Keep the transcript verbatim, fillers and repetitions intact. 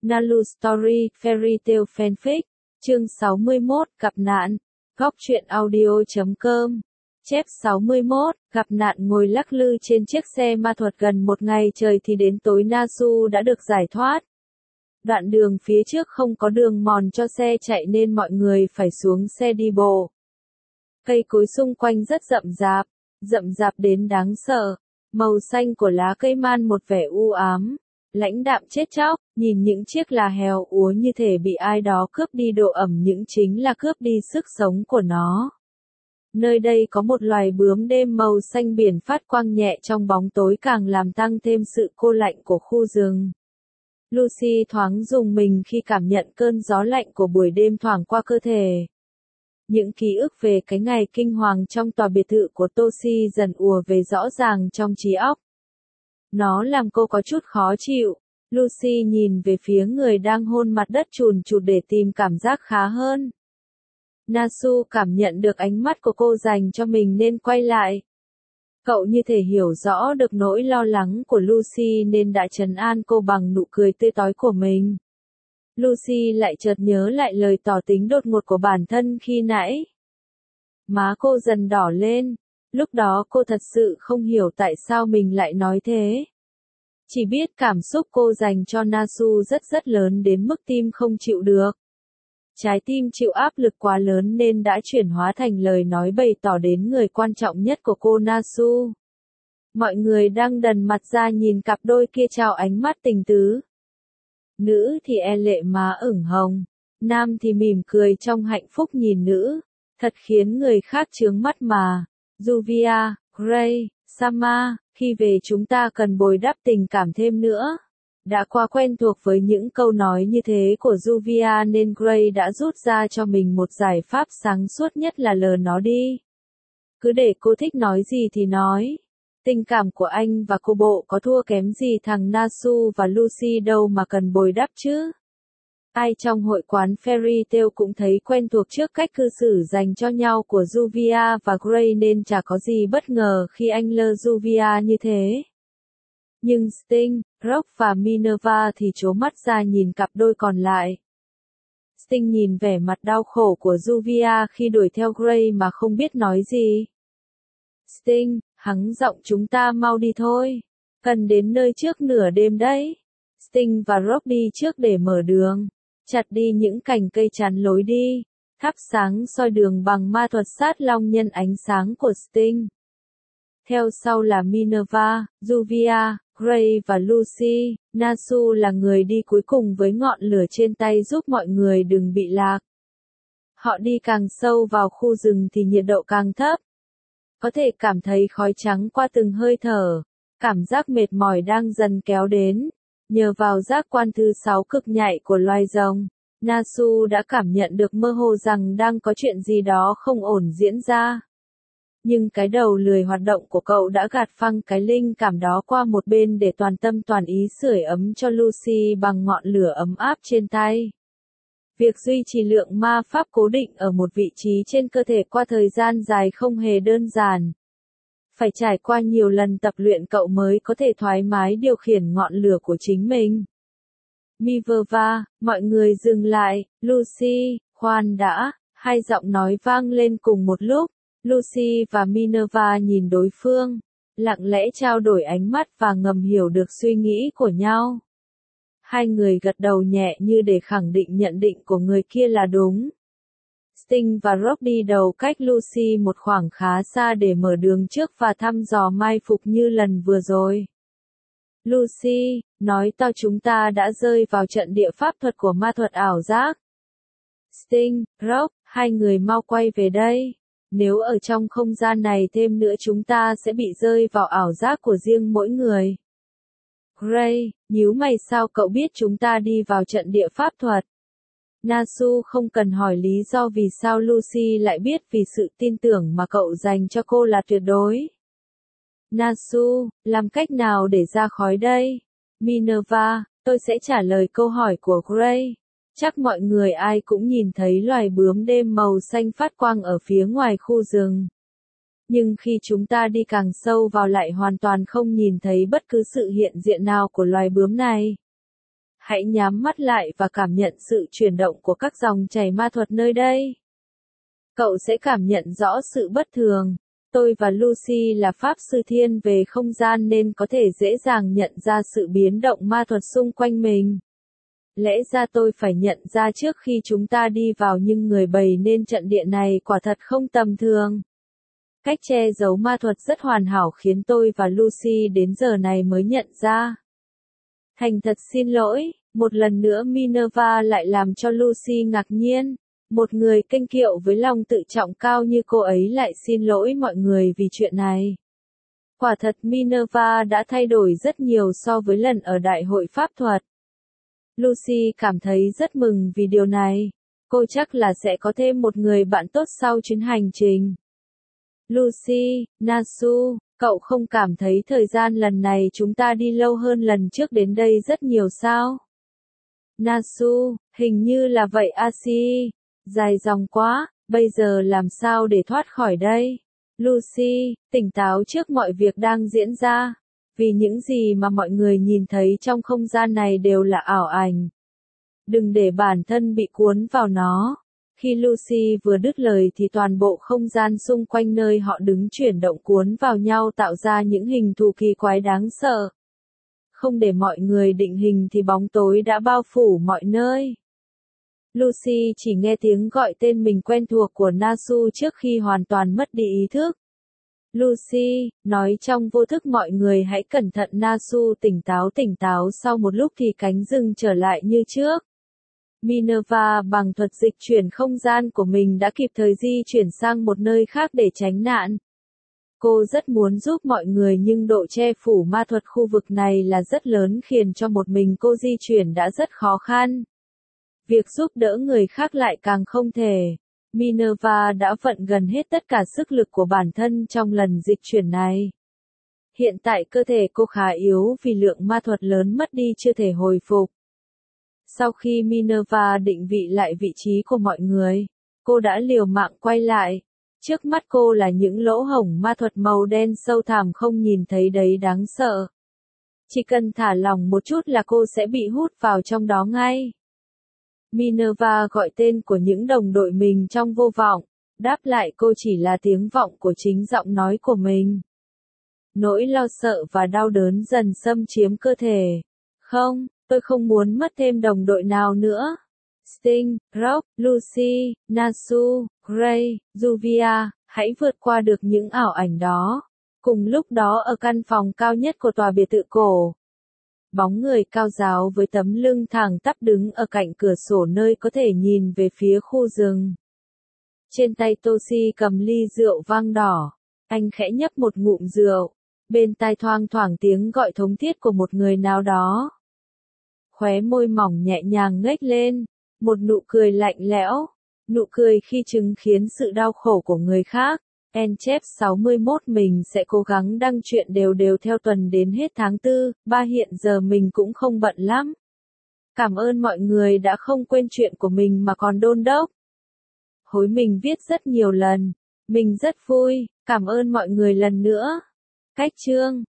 Nalu Story, Fairy Tale Fanfic, chương sáu mươi mốt, gặp nạn, góc truyện audio chấm com. Chép sáu mươi mốt, gặp nạn ngồi lắc lư trên chiếc xe ma thuật gần một ngày trời thì đến tối Nasu đã được giải thoát. Đoạn đường phía trước không có đường mòn cho xe chạy nên mọi người phải xuống xe đi bộ. Cây cối xung quanh rất rậm rạp, rậm rạp đến đáng sợ. Màu xanh của lá cây man một vẻ u ám, lãnh đạm chết chóc, nhìn những chiếc lá héo úa như thể bị ai đó cướp đi độ ẩm những chính là cướp đi sức sống của nó. Nơi đây có một loài bướm đêm màu xanh biển phát quang nhẹ trong bóng tối càng làm tăng thêm sự cô lạnh của khu rừng. Lucy thoáng rùng mình khi cảm nhận cơn gió lạnh của buổi đêm thoảng qua cơ thể. Những ký ức về cái ngày kinh hoàng trong tòa biệt thự của Toshi dần ùa về rõ ràng trong trí óc. Nó làm cô có chút khó chịu. Lucy nhìn về phía người đang hôn mặt đất chùn chụt để tìm cảm giác khá hơn. Nasu cảm nhận được ánh mắt của cô dành cho mình nên quay lại. Cậu như thể hiểu rõ được nỗi lo lắng của Lucy nên đã trấn an cô bằng nụ cười tươi rói của mình. Lucy lại chợt nhớ lại lời tỏ tình đột ngột của bản thân khi nãy. Má cô dần đỏ lên, lúc đó cô thật sự không hiểu tại sao mình lại nói thế. Chỉ biết cảm xúc cô dành cho Nasu rất rất lớn đến mức tim không chịu được. Trái tim chịu áp lực quá lớn nên đã chuyển hóa thành lời nói bày tỏ đến người quan trọng nhất của cô Nasu. Mọi người đang đần mặt ra nhìn cặp đôi kia trao ánh mắt tình tứ. Nữ thì e lệ má ửng hồng, nam thì mỉm cười trong hạnh phúc nhìn nữ, thật khiến người khác chướng mắt mà. Juvia, Gray, Sama, khi về chúng ta cần bồi đắp tình cảm thêm nữa. Đã quá quen thuộc với những câu nói như thế của Juvia nên Gray đã rút ra cho mình một giải pháp sáng suốt nhất là lờ nó đi. Cứ để cô thích nói gì thì nói. Tình cảm của anh và cô bộ có thua kém gì thằng Nasu và Lucy đâu mà cần bồi đắp chứ. Ai trong hội quán Fairy Tale cũng thấy quen thuộc trước cách cư xử dành cho nhau của Juvia và Gray nên chả có gì bất ngờ khi anh lơ Juvia như thế. Nhưng Sting, Rock và Minerva thì trố mắt ra nhìn cặp đôi còn lại. Sting nhìn vẻ mặt đau khổ của Juvia khi đuổi theo Gray mà không biết nói gì. Sting, hắng giọng chúng ta mau đi thôi. Cần đến nơi trước nửa đêm đấy. Sting và Rock đi trước để mở đường. Chặt đi những cành cây chắn lối đi. Thắp sáng soi đường bằng ma thuật sát long nhân ánh sáng của Sting. Theo sau là Minerva, Juvia, Gray và Lucy. Nasu là người đi cuối cùng với ngọn lửa trên tay giúp mọi người đừng bị lạc. Họ đi càng sâu vào khu rừng thì nhiệt độ càng thấp. Có thể cảm thấy khói trắng qua từng hơi thở. Cảm giác mệt mỏi đang dần kéo đến. Nhờ vào giác quan thứ sáu cực nhạy của loài rồng, Nasu đã cảm nhận được mơ hồ rằng đang có chuyện gì đó không ổn diễn ra. Nhưng cái đầu lười hoạt động của cậu đã gạt phăng cái linh cảm đó qua một bên để toàn tâm toàn ý sưởi ấm cho Lucy bằng ngọn lửa ấm áp trên tay. Việc duy trì lượng ma pháp cố định ở một vị trí trên cơ thể qua thời gian dài không hề đơn giản. Phải trải qua nhiều lần tập luyện cậu mới có thể thoải mái điều khiển ngọn lửa của chính mình. Minerva, mọi người dừng lại, Lucy, khoan đã, hai giọng nói vang lên cùng một lúc. Lucy và Minerva nhìn đối phương, lặng lẽ trao đổi ánh mắt và ngầm hiểu được suy nghĩ của nhau. Hai người gật đầu nhẹ như để khẳng định nhận định của người kia là đúng. Sting và Rock đi đầu cách Lucy một khoảng khá xa để mở đường trước và thăm dò mai phục như lần vừa rồi. Lucy, nói to chúng ta đã rơi vào trận địa pháp thuật của ma thuật ảo giác. Sting, Rock, hai người mau quay về đây. Nếu ở trong không gian này thêm nữa chúng ta sẽ bị rơi vào ảo giác của riêng mỗi người. Gray, nhíu mày sao cậu biết chúng ta đi vào trận địa pháp thuật? Nasu không cần hỏi lý do vì sao Lucy lại biết vì sự tin tưởng mà cậu dành cho cô là tuyệt đối. Nasu, làm cách nào để ra khỏi đây? Minerva, tôi sẽ trả lời câu hỏi của Gray. Chắc mọi người ai cũng nhìn thấy loài bướm đêm màu xanh phát quang ở phía ngoài khu rừng. Nhưng khi chúng ta đi càng sâu vào lại hoàn toàn không nhìn thấy bất cứ sự hiện diện nào của loài bướm này. Hãy nhắm mắt lại và cảm nhận sự chuyển động của các dòng chảy ma thuật nơi đây. Cậu sẽ cảm nhận rõ sự bất thường. Tôi và Lucy là pháp sư thiên về không gian nên có thể dễ dàng nhận ra sự biến động ma thuật xung quanh mình. Lẽ ra tôi phải nhận ra trước khi chúng ta đi vào nhưng người bày nên trận địa này quả thật không tầm thường. Cách che giấu ma thuật rất hoàn hảo khiến tôi và Lucy đến giờ này mới nhận ra. Thành thật xin lỗi, một lần nữa Minerva lại làm cho Lucy ngạc nhiên. Một người kênh kiệu với lòng tự trọng cao như cô ấy lại xin lỗi mọi người vì chuyện này. Quả thật Minerva đã thay đổi rất nhiều so với lần ở Đại hội Pháp thuật. Lucy cảm thấy rất mừng vì điều này. Cô chắc là sẽ có thêm một người bạn tốt sau chuyến hành trình. Lucy, Nasu, cậu không cảm thấy thời gian lần này chúng ta đi lâu hơn lần trước đến đây rất nhiều sao? Nasu, hình như là vậy Asi. Dài dòng quá, bây giờ làm sao để thoát khỏi đây? Lucy, tỉnh táo trước mọi việc đang diễn ra. Vì những gì mà mọi người nhìn thấy trong không gian này đều là ảo ảnh. Đừng để bản thân bị cuốn vào nó. Khi Lucy vừa đứt lời thì toàn bộ không gian xung quanh nơi họ đứng chuyển động cuốn vào nhau tạo ra những hình thù kỳ quái đáng sợ. Không để mọi người định hình thì bóng tối đã bao phủ mọi nơi. Lucy chỉ nghe tiếng gọi tên mình quen thuộc của Nasu trước khi hoàn toàn mất đi ý thức. Lucy, nói trong vô thức mọi người hãy cẩn thận Nasu tỉnh táo tỉnh táo sau một lúc thì cánh rừng trở lại như trước. Minerva bằng thuật dịch chuyển không gian của mình đã kịp thời di chuyển sang một nơi khác để tránh nạn. Cô rất muốn giúp mọi người nhưng độ che phủ ma thuật khu vực này là rất lớn khiến cho một mình cô di chuyển đã rất khó khăn. Việc giúp đỡ người khác lại càng không thể. Minerva đã vận gần hết tất cả sức lực của bản thân trong lần dịch chuyển này. Hiện tại cơ thể cô khá yếu vì lượng ma thuật lớn mất đi chưa thể hồi phục. Sau khi Minerva định vị lại vị trí của mọi người, cô đã liều mạng quay lại. Trước mắt cô là những lỗ hổng ma thuật màu đen sâu thẳm không nhìn thấy đấy đáng sợ. Chỉ cần thả lỏng một chút là cô sẽ bị hút vào trong đó ngay. Minerva gọi tên của những đồng đội mình trong vô vọng, đáp lại cô chỉ là tiếng vọng của chính giọng nói của mình. Nỗi lo sợ và đau đớn dần xâm chiếm cơ thể. Không, tôi không muốn mất thêm đồng đội nào nữa. Sting, Rock, Lucy, Nasu, Gray, Juvia, hãy vượt qua được những ảo ảnh đó. Cùng lúc đó ở căn phòng cao nhất của tòa biệt thự cổ, bóng người cao ráo với tấm lưng thẳng tắp đứng ở cạnh cửa sổ nơi có thể nhìn về phía khu rừng. Trên tay Toshi cầm ly rượu vang đỏ. Anh khẽ nhấp một ngụm rượu. Bên tai thoang thoảng tiếng gọi thống thiết của một người nào đó. Khóe môi mỏng nhẹ nhàng nhếch lên. Một nụ cười lạnh lẽo. Nụ cười khi chứng kiến sự đau khổ của người khác. Enchef sáu mươi mốt mình sẽ cố gắng đăng truyện đều đều theo tuần đến hết tháng tư, ba hiện giờ mình cũng không bận lắm. Cảm ơn mọi người đã không quên chuyện của mình mà còn đôn đốc. Hối mình viết rất nhiều lần. Mình rất vui, cảm ơn mọi người lần nữa. Cách chương